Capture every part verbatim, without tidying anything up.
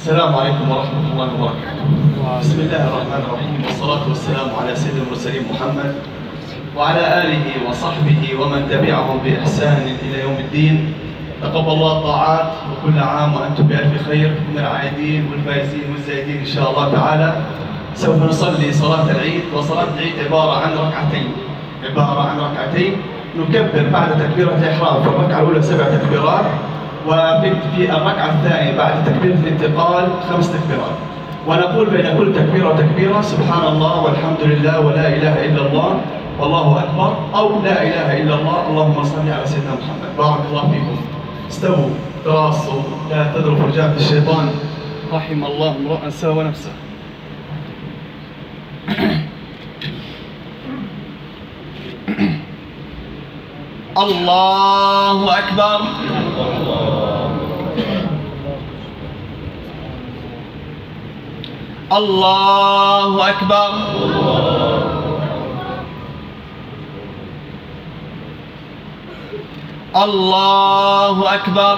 السلام عليكم ورحمة الله وبركاته. بسم الله الرحمن الرحيم، والصلاة والسلام على سيد المرسلين محمد وعلى آله وصحبه ومن تبعهم بإحسان إلى يوم الدين. تقبل الله الطاعات، وكل عام وأنتم بألف خير، من العائدين والفائزين والزايدين إن شاء الله تعالى. سوف نصلي صلاة العيد، وصلاة العيد عبارة عن ركعتين عبارة عن ركعتين نكبر بعد تكبيرة الإحرام في الركعة الأولى سبع تكبيرات، وفي الركعة الثانية بعد تكبيرة الانتقال خمس تكبيرات، ونقول بين كل تكبيرة وتكبيرة سبحان الله والحمد لله ولا إله إلا الله والله أكبر، أو لا إله إلا الله اللهم صل على سيدنا محمد. بارك الله فيكم. استووا تراصوا، لا تضربوا رجال الشيطان، رحم الله امرؤا ساوى نفسه. الله أكبر. الله أكبر. الله أكبر.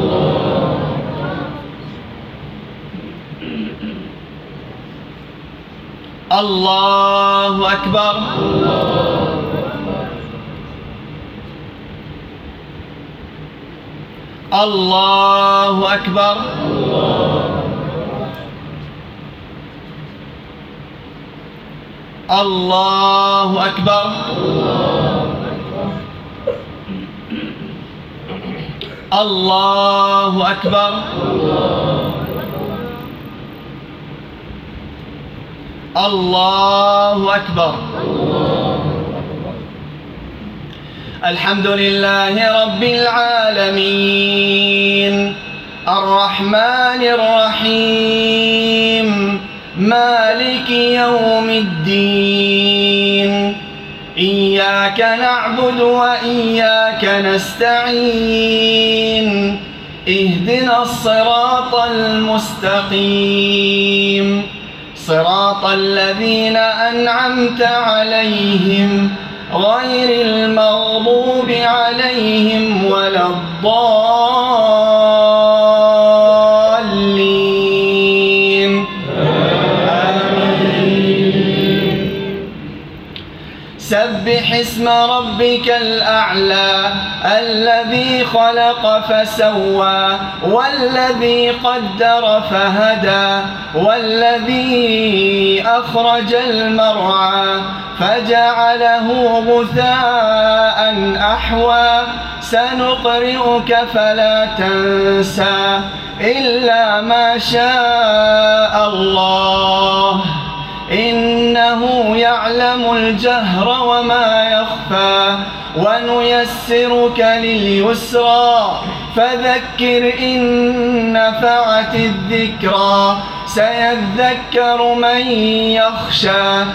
الله أكبر. الله أكبر. الله أكبر. الله أكبر. الله أكبر. الحمد لله رب العالمين، الرحمن الرحيم، مالك يوم الدين، إياك نعبد وإياك نستعين، اهدنا الصراط المستقيم، صراط الذين أنعمت عليهم غير المغضوب عليهم ولا الضالين. آمين. سبح اسم ربك الأعلى الذي خلق فسوى، والذي قدر فهدى، والذي أخرج المرعى فجعله غثاء أحوى. سنقرئك فلا تنسى إلا ما شاء الله، إنه يعلم الجهر وما يخفى. ونيسرك لليسرى، فذكر إن نفعت الذكرى. سيذكر من يخشى،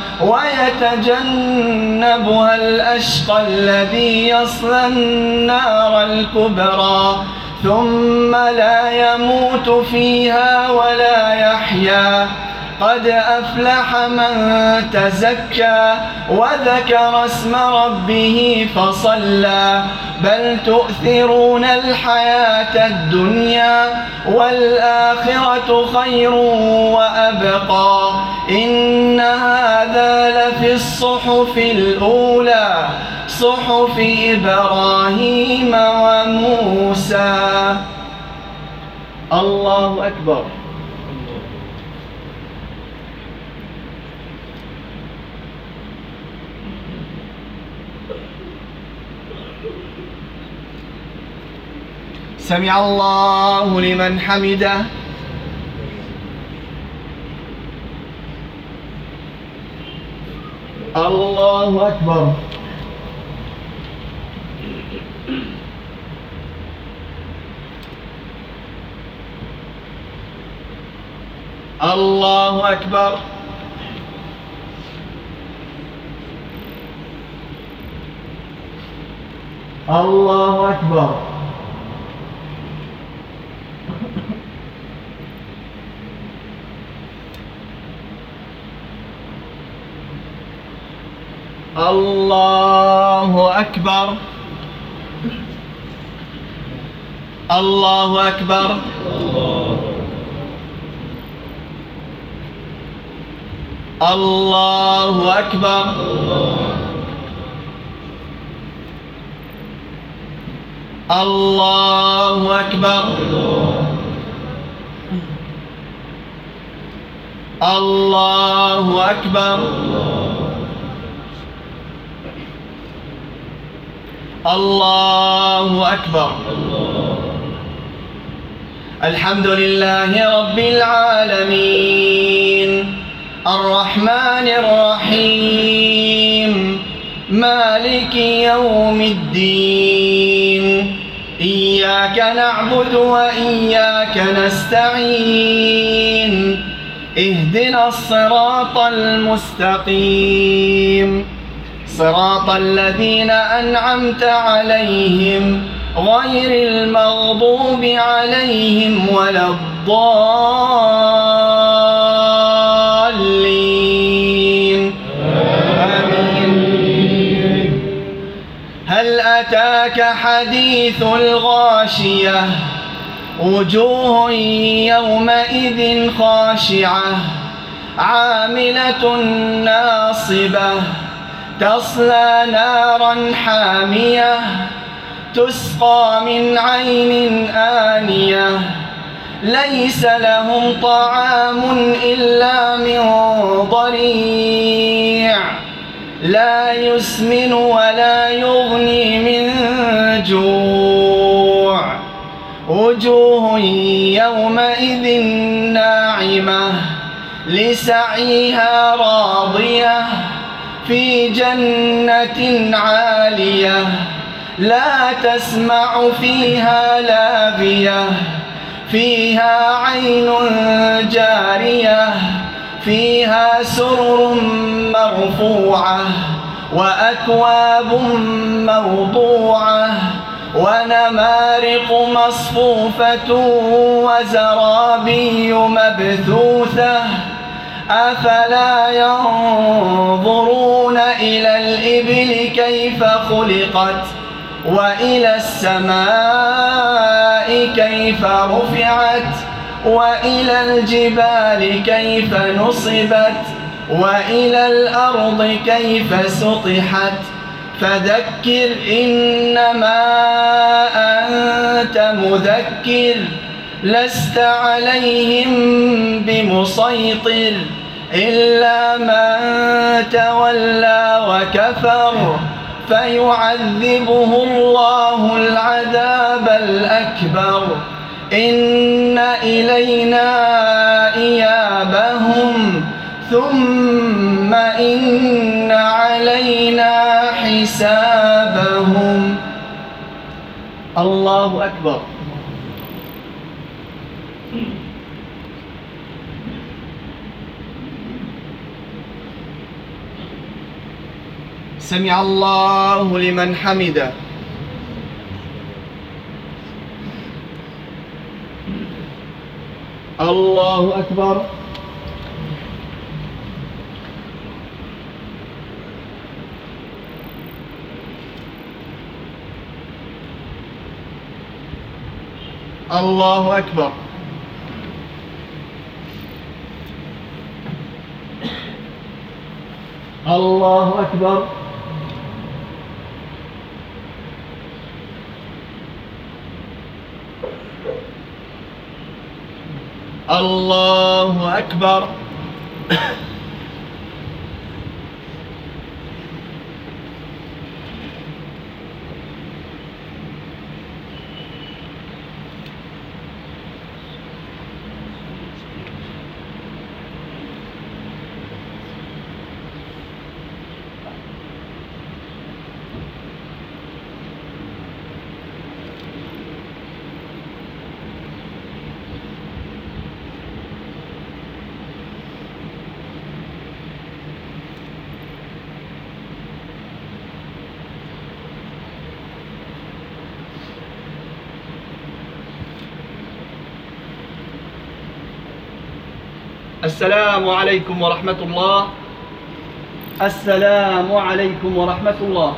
ويتجنبها الأشقى الذي يصلى النار الكبرى، ثم لا يموت فيها ولا يحيا. قد أفلح من تزكى، وذكر اسم ربه فصلى. بل تؤثرون الحياة الدنيا، والآخرة خير وأبقى. إن هذا لفي الصحف الأولى، صحف إبراهيم وموسى. الله أكبر. سمع الله لمن حمده. الله أكبر. الله أكبر. الله أكبر. الله أكبر. الله أكبر. الله أكبر. الله أكبر. الله أكبر. الله أكبر. الحمد لله رب العالمين الرحمن الرحيم مالك يوم الدين إياك نعبد وإياك نستعين اهدنا الصراط المستقيم صراط الذين أنعمت عليهم غير المغضوب عليهم ولا الضالين آمين. هل أتاك حديث الغاشية وجوه يومئذ خاشعة عاملة ناصبة تصلى نارا حامية تسقى من عين آنية ليس لهم طعام إلا من ضريع لا يسمن ولا يغني من جوع وجوه يومئذ ناعمة لسعيها راضية في جنة عالية لا تسمع فيها لاغية فيها عين جارية فيها سرر مرفوعة وأكواب موضوعة ونمارق مصفوفة وزرابي مبثوثة أفلا ينظرون إلى الإبل كيف خلقت وإلى السماء كيف رفعت وإلى الجبال كيف نصبت وإلى الأرض كيف سطحت فذكر إنما أنت مذكر لست عليهم بمسيطر إلا من تولى وكفر فيعذبه الله العذاب الأكبر إن إلينا إيابهم ثم إن علينا حسابهم. الله أكبر. سمع الله لمن حمده. الله أكبر. الله أكبر. الله أكبر. الله أكبر. السلام عليكم ورحمة الله. السلام عليكم ورحمة الله.